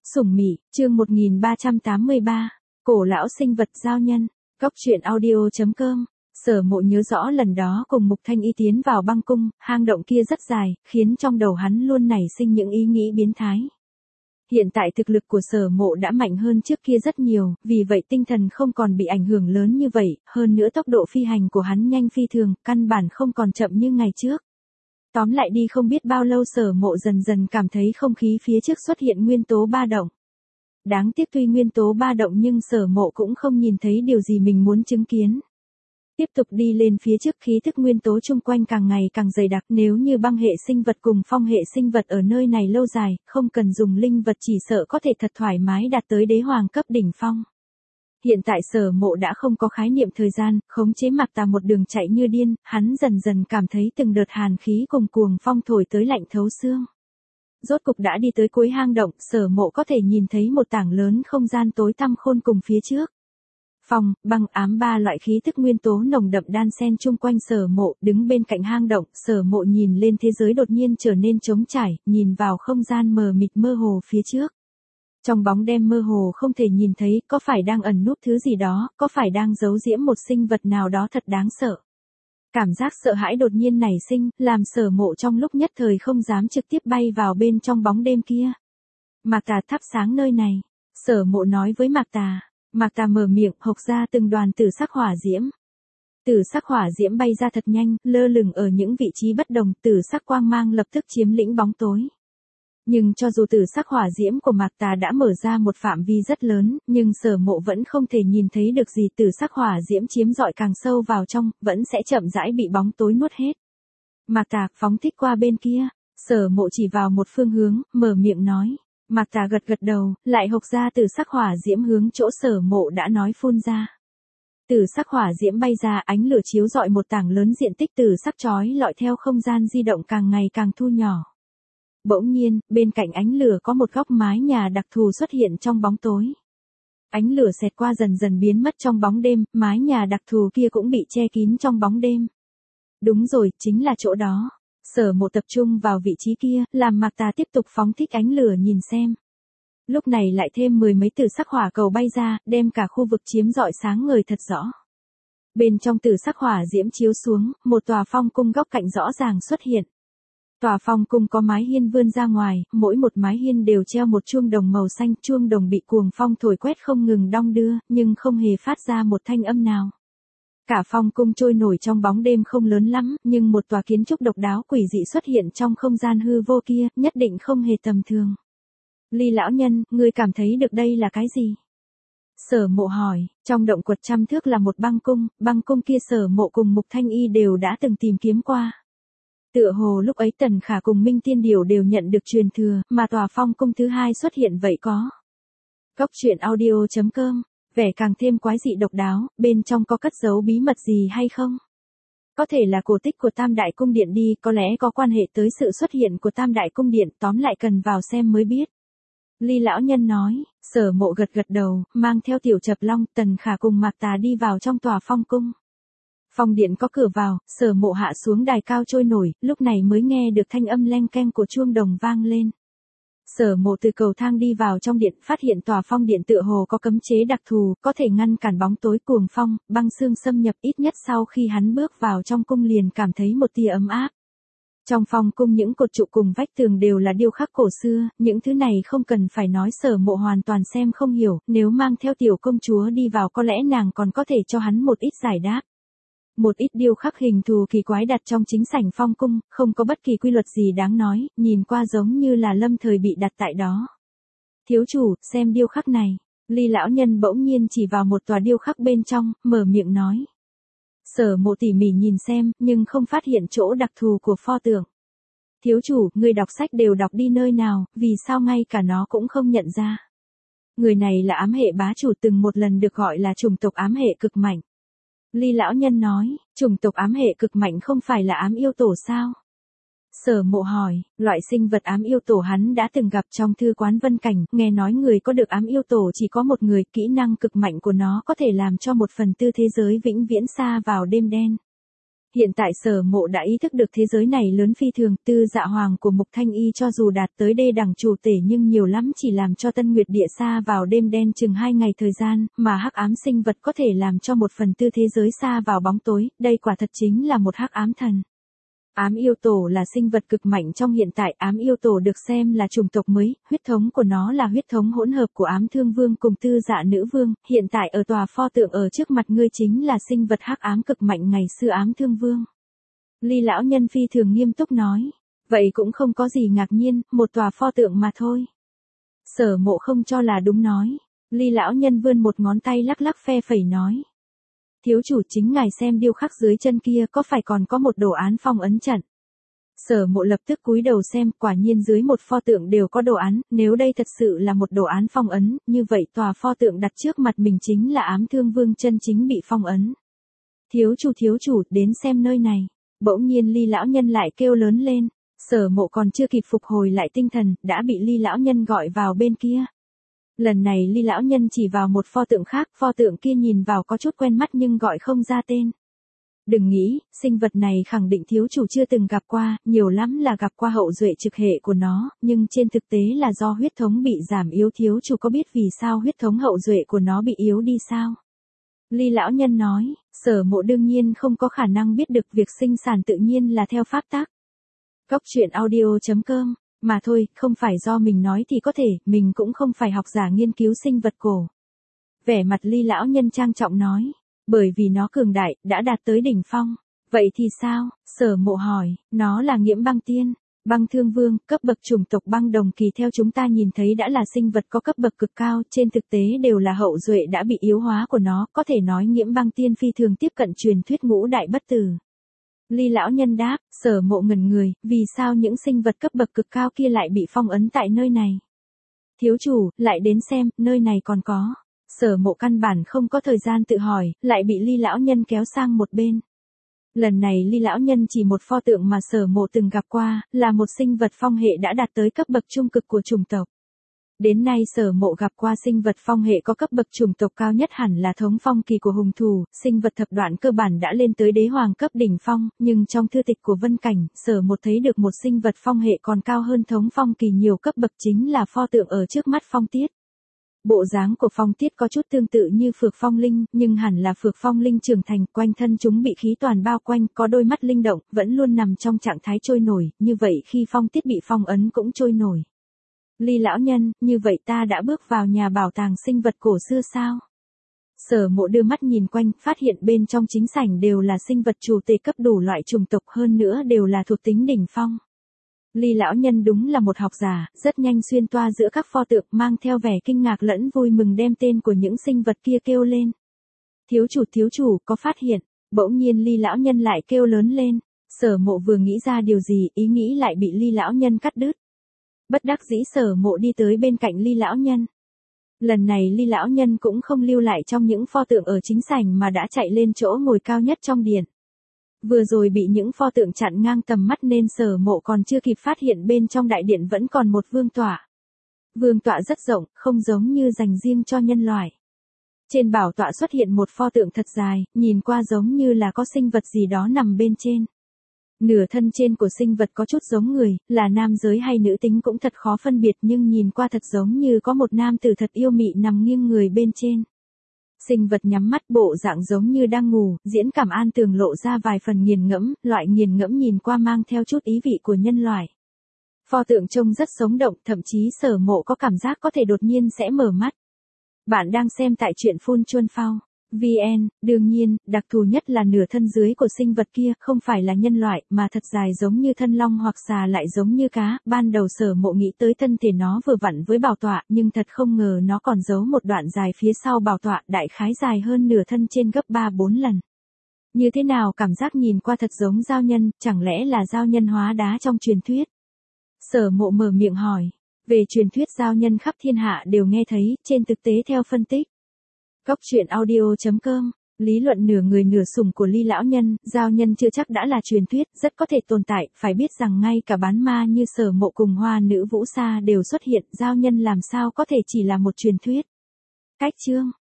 Sủng Mị, chương 1383, Cổ lão sinh vật giao nhân, Góc truyện audio.com. Sở Mộ nhớ rõ lần đó cùng Mục Thanh Y tiến vào băng cung, hang động kia rất dài, khiến trong đầu hắn luôn nảy sinh những ý nghĩ biến thái. Hiện tại thực lực của Sở Mộ đã mạnh hơn trước kia rất nhiều, vì vậy tinh thần không còn bị ảnh hưởng lớn như vậy, hơn nữa tốc độ phi hành của hắn nhanh phi thường, căn bản không còn chậm như ngày trước. Tóm lại đi không biết bao lâu Sở Mộ dần dần cảm thấy không khí phía trước xuất hiện nguyên tố ba động. Đáng tiếc tuy nguyên tố ba động nhưng Sở Mộ cũng không nhìn thấy điều gì mình muốn chứng kiến. Tiếp tục đi lên phía trước, khí thức nguyên tố chung quanh càng ngày càng dày đặc, nếu như băng hệ sinh vật cùng phong hệ sinh vật ở nơi này lâu dài, không cần dùng linh vật chỉ sợ có thể thật thoải mái đạt tới đế hoàng cấp đỉnh phong. Hiện tại Sở Mộ đã không có khái niệm thời gian, khống chế Mạc Tà một đường chạy như điên, hắn dần dần cảm thấy từng đợt hàn khí cùng cuồng phong thổi tới lạnh thấu xương. Rốt cục đã đi tới cuối hang động, Sở Mộ có thể nhìn thấy một tảng lớn không gian tối tăm khôn cùng phía trước. Phong, băng, ám ba loại khí thức nguyên tố nồng đậm đan xen chung quanh Sở Mộ, đứng bên cạnh hang động, Sở Mộ nhìn lên thế giới đột nhiên trở nên trống trải, nhìn vào không gian mờ mịt mơ hồ phía trước. Trong bóng đêm mơ hồ không thể nhìn thấy, có phải đang ẩn núp thứ gì đó, có phải đang giấu giễm một sinh vật nào đó thật đáng sợ. Cảm giác sợ hãi đột nhiên nảy sinh, làm Sở Mộ trong lúc nhất thời không dám trực tiếp bay vào bên trong bóng đêm kia. Mạc Tà thắp sáng nơi này, Sở Mộ nói với Mạc Tà. Mạc Tà mở miệng, hộc ra từng đoàn tử sắc hỏa diễm. Tử sắc hỏa diễm bay ra thật nhanh, lơ lửng ở những vị trí bất đồng, tử sắc quang mang lập tức chiếm lĩnh bóng tối. Nhưng cho dù tử sắc hỏa diễm của Mạc Tà đã mở ra một phạm vi rất lớn, nhưng Sở Mộ vẫn không thể nhìn thấy được gì, tử sắc hỏa diễm chiếm rọi càng sâu vào trong, vẫn sẽ chậm rãi bị bóng tối nuốt hết. Mạc Tà, phóng thích qua bên kia, Sở Mộ chỉ vào một phương hướng, mở miệng nói. Mạc Tà gật gật đầu, lại hộc ra tử sắc hỏa diễm hướng chỗ Sở Mộ đã nói phun ra. Tử sắc hỏa diễm bay ra, ánh lửa chiếu rọi một tảng lớn diện tích tử sắc chói lọi theo không gian di động càng ngày càng thu nhỏ. Bỗng nhiên, bên cạnh ánh lửa có một góc mái nhà đặc thù xuất hiện trong bóng tối. Ánh lửa xẹt qua dần dần biến mất trong bóng đêm, mái nhà đặc thù kia cũng bị che kín trong bóng đêm. Đúng rồi, chính là chỗ đó. Sở Mộ tập trung vào vị trí kia, làm Mạc Tà tiếp tục phóng thích ánh lửa nhìn xem. Lúc này lại thêm 10 mấy tử sắc hỏa cầu bay ra, đem cả khu vực chiếm rọi sáng ngời thật rõ. Bên trong tử sắc hỏa diễm chiếu xuống, một tòa phong cung góc cạnh rõ ràng xuất hiện. Tòa phong cung có mái hiên vươn ra ngoài, mỗi một mái hiên đều treo một chuông đồng màu xanh, chuông đồng bị cuồng phong thổi quét không ngừng đong đưa, nhưng không hề phát ra một thanh âm nào. Cả phong cung trôi nổi trong bóng đêm không lớn lắm, nhưng một tòa kiến trúc độc đáo quỷ dị xuất hiện trong không gian hư vô kia, nhất định không hề tầm thường. Ly lão nhân, ngươi cảm thấy được đây là cái gì? Sở Mộ hỏi, trong động quật trăm thước là một băng cung kia Sở Mộ cùng Mục Thanh Y đều đã từng tìm kiếm qua. Tựa hồ lúc ấy Tần Khả cùng Minh Tiên Điểu đều nhận được truyền thừa, mà tòa phong cung thứ hai xuất hiện vậy có. Góc truyện audio.com. Vẻ càng thêm quái dị độc đáo, bên trong có cất giấu bí mật gì hay không? Có thể là cổ tích của Tam Đại Cung Điện đi, có lẽ có quan hệ tới sự xuất hiện của Tam Đại Cung Điện, tóm lại cần vào xem mới biết. Ly lão nhân nói, Sở Mộ gật gật đầu, mang theo Tiểu Chập Long, Tần Khả cùng Mạc Tà đi vào trong tòa phong cung. Phong điện có cửa vào, Sở Mộ hạ xuống đài cao trôi nổi, lúc này mới nghe được thanh âm leng keng của chuông đồng vang lên. Sở Mộ từ cầu thang đi vào trong điện, phát hiện tòa phong điện tựa hồ có cấm chế đặc thù, có thể ngăn cản bóng tối cuồng phong, băng xương xâm nhập, ít nhất sau khi hắn bước vào trong cung liền cảm thấy một tia ấm áp. Trong phong cung những cột trụ cùng vách tường đều là điêu khắc cổ xưa, những thứ này không cần phải nói Sở Mộ hoàn toàn xem không hiểu, nếu mang theo tiểu công chúa đi vào có lẽ nàng còn có thể cho hắn một ít giải đáp. Một ít điêu khắc hình thù kỳ quái đặt trong chính sảnh phong cung, không có bất kỳ quy luật gì đáng nói, nhìn qua giống như là lâm thời bị đặt tại đó. Thiếu chủ, xem điêu khắc này. Ly lão nhân bỗng nhiên chỉ vào một tòa điêu khắc bên trong, mở miệng nói. Sở Mộ tỉ mỉ nhìn xem, nhưng không phát hiện chỗ đặc thù của pho tượng. Thiếu chủ, người đọc sách đều đọc đi nơi nào, vì sao ngay cả nó cũng không nhận ra. Người này là ám hệ bá chủ, từng một lần được gọi là chủng tộc ám hệ cực mạnh. Ly lão nhân nói, chủng tộc ám hệ cực mạnh không phải là ám yêu tổ sao? Sở Mộ hỏi, loại sinh vật ám yêu tổ hắn đã từng gặp trong thư quán Vân Cảnh, nghe nói người có được ám yêu tổ chỉ có một người, kỹ năng cực mạnh của nó có thể làm cho một phần tư thế giới vĩnh viễn xa vào đêm đen. Hiện tại Sở Mộ đã ý thức được thế giới này lớn phi thường, Tư Dạ Hoàng của Mục Thanh Y cho dù đạt tới đê đẳng chủ tể nhưng nhiều lắm chỉ làm cho Tân Nguyệt Địa sa vào đêm đen chừng 2 ngày thời gian, mà hắc ám sinh vật có thể làm cho 1/4 thế giới sa vào bóng tối, đây quả thật chính là một hắc ám thần. Ám yêu tổ là sinh vật cực mạnh trong hiện tại, ám yêu tổ được xem là chủng tộc mới, huyết thống của nó là huyết thống hỗn hợp của ám thương vương cùng tư dạ nữ vương, hiện tại ở tòa pho tượng ở trước mặt ngươi chính là sinh vật hắc ám cực mạnh ngày xưa ám thương vương. Ly lão nhân phi thường nghiêm túc nói, vậy cũng không có gì ngạc nhiên, một tòa pho tượng mà thôi. Sở Mộ không cho là đúng nói, Ly lão nhân vươn một ngón tay lắc lắc phe phẩy nói. Thiếu chủ chính ngài xem điêu khắc dưới chân kia có phải còn có một đồ án phong ấn trận. Sở Mộ lập tức cúi đầu xem, quả nhiên dưới một pho tượng đều có đồ án, nếu đây thật sự là một đồ án phong ấn, như vậy tòa pho tượng đặt trước mặt mình chính là ám thương vương chân chính bị phong ấn. Thiếu chủ, đến xem nơi này. Bỗng nhiên Ly lão nhân lại kêu lớn lên, Sở Mộ còn chưa kịp phục hồi lại tinh thần, đã bị Ly lão nhân gọi vào bên kia. Lần này Ly lão nhân chỉ vào một pho tượng khác, pho tượng kia nhìn vào có chút quen mắt nhưng gọi không ra tên. Đừng nghĩ, sinh vật này khẳng định thiếu chủ chưa từng gặp qua, nhiều lắm là gặp qua hậu duệ trực hệ của nó, nhưng trên thực tế là do huyết thống bị giảm yếu, thiếu chủ có biết vì sao huyết thống hậu duệ của nó bị yếu đi sao? Ly lão nhân nói, Sở Mộ đương nhiên không có khả năng biết được việc sinh sản tự nhiên là theo pháp tắc. Góc truyện audio.com, mà thôi, không phải do mình nói thì có thể, mình cũng không phải học giả nghiên cứu sinh vật cổ. Vẻ mặt Ly lão nhân trang trọng nói, bởi vì nó cường đại, đã đạt tới đỉnh phong. Vậy thì sao? Sở Mộ hỏi, nó là Nghiễm Băng Tiên, Băng Thương Vương, cấp bậc chủng tộc băng đồng kỳ theo chúng ta nhìn thấy đã là sinh vật có cấp bậc cực cao, trên thực tế đều là hậu duệ đã bị yếu hóa của nó, có thể nói Nghiễm Băng Tiên phi thường tiếp cận truyền thuyết ngũ đại bất tử. Ly lão nhân đáp, Sở Mộ ngẩn người, vì sao những sinh vật cấp bậc cực cao kia lại bị phong ấn tại nơi này? Thiếu chủ, lại đến xem, nơi này còn có. Sở Mộ căn bản không có thời gian tự hỏi, lại bị Ly lão nhân kéo sang một bên. Lần này Ly lão nhân chỉ một pho tượng mà Sở Mộ từng gặp qua, là một sinh vật phong hệ đã đạt tới cấp bậc trung cực của chủng tộc. Đến nay Sở Mộ gặp qua sinh vật phong hệ có cấp bậc chủng tộc cao nhất hẳn là thống phong kỳ của hùng thù, sinh vật thập đoạn cơ bản đã lên tới đế hoàng cấp đỉnh phong, nhưng trong thư tịch của Vân Cảnh, Sở Mộ thấy được một sinh vật phong hệ còn cao hơn thống phong kỳ nhiều cấp bậc chính là pho tượng ở trước mắt Phong Tiết. Bộ dáng của Phong Tiết có chút tương tự như Phược Phong Linh, nhưng hẳn là Phược Phong Linh trưởng thành, quanh thân chúng bị khí toàn bao quanh, có đôi mắt linh động, vẫn luôn nằm trong trạng thái trôi nổi, như vậy khi Phong Tiết bị phong ấn cũng trôi nổi. Ly lão nhân, như vậy ta đã bước vào nhà bảo tàng sinh vật cổ xưa sao? Sở Mộ đưa mắt nhìn quanh, phát hiện bên trong chính sảnh đều là sinh vật chủ tể cấp đủ loại chủng tộc, hơn nữa đều là thuộc tính đỉnh phong. Ly lão nhân đúng là một học giả, rất nhanh xuyên toa giữa các pho tượng, mang theo vẻ kinh ngạc lẫn vui mừng đem tên của những sinh vật kia kêu lên. Thiếu chủ, có phát hiện. Bỗng nhiên Ly lão nhân lại kêu lớn lên. Sở Mộ vừa nghĩ ra điều gì, ý nghĩ lại bị Ly lão nhân cắt đứt. Bất đắc dĩ Sở Mộ đi tới bên cạnh Ly lão nhân. Lần này Ly lão nhân cũng không lưu lại trong những pho tượng ở chính sảnh mà đã chạy lên chỗ ngồi cao nhất trong điện. Vừa rồi bị những pho tượng chặn ngang tầm mắt nên Sở Mộ còn chưa kịp phát hiện bên trong đại điện vẫn còn một vương tọa. Vương tọa rất rộng, không giống như dành riêng cho nhân loại. Trên bảo tọa xuất hiện một pho tượng thật dài, nhìn qua giống như là có sinh vật gì đó nằm bên trên. Nửa thân trên của sinh vật có chút giống người, là nam giới hay nữ tính cũng thật khó phân biệt nhưng nhìn qua thật giống như có một nam tử thật yêu mị nằm nghiêng người bên trên. Sinh vật nhắm mắt bộ dạng giống như đang ngủ, diễn cảm an tường lộ ra vài phần nghiền ngẫm, loại nghiền ngẫm nhìn qua mang theo chút ý vị của nhân loại. Pho tượng trông rất sống động, thậm chí Sở Mộ có cảm giác có thể đột nhiên sẽ mở mắt. Bạn đang xem tại truyện Phun Chuân Phao. VN, đương nhiên, đặc thù nhất là nửa thân dưới của sinh vật kia không phải là nhân loại mà thật dài giống như thân long hoặc xà lại giống như cá, ban đầu Sở Mộ nghĩ tới thân thể nó vừa vặn với bảo tọa nhưng thật không ngờ nó còn giấu một đoạn dài phía sau bảo tọa đại khái dài hơn nửa thân trên gấp 3-4 lần. Như thế nào cảm giác nhìn qua thật giống giao nhân, chẳng lẽ là giao nhân hóa đá trong truyền thuyết? Sở Mộ mở miệng hỏi, về truyền thuyết giao nhân khắp thiên hạ đều nghe thấy, trên thực tế theo phân tích. Góc truyện audio.com, lý luận nửa người nửa sủng của Ly lão nhân, giao nhân chưa chắc đã là truyền thuyết, rất có thể tồn tại, phải biết rằng ngay cả bán ma như Sở Mộ cùng Hoa Nữ Vũ Sa đều xuất hiện, giao nhân làm sao có thể chỉ là một truyền thuyết. Cách chương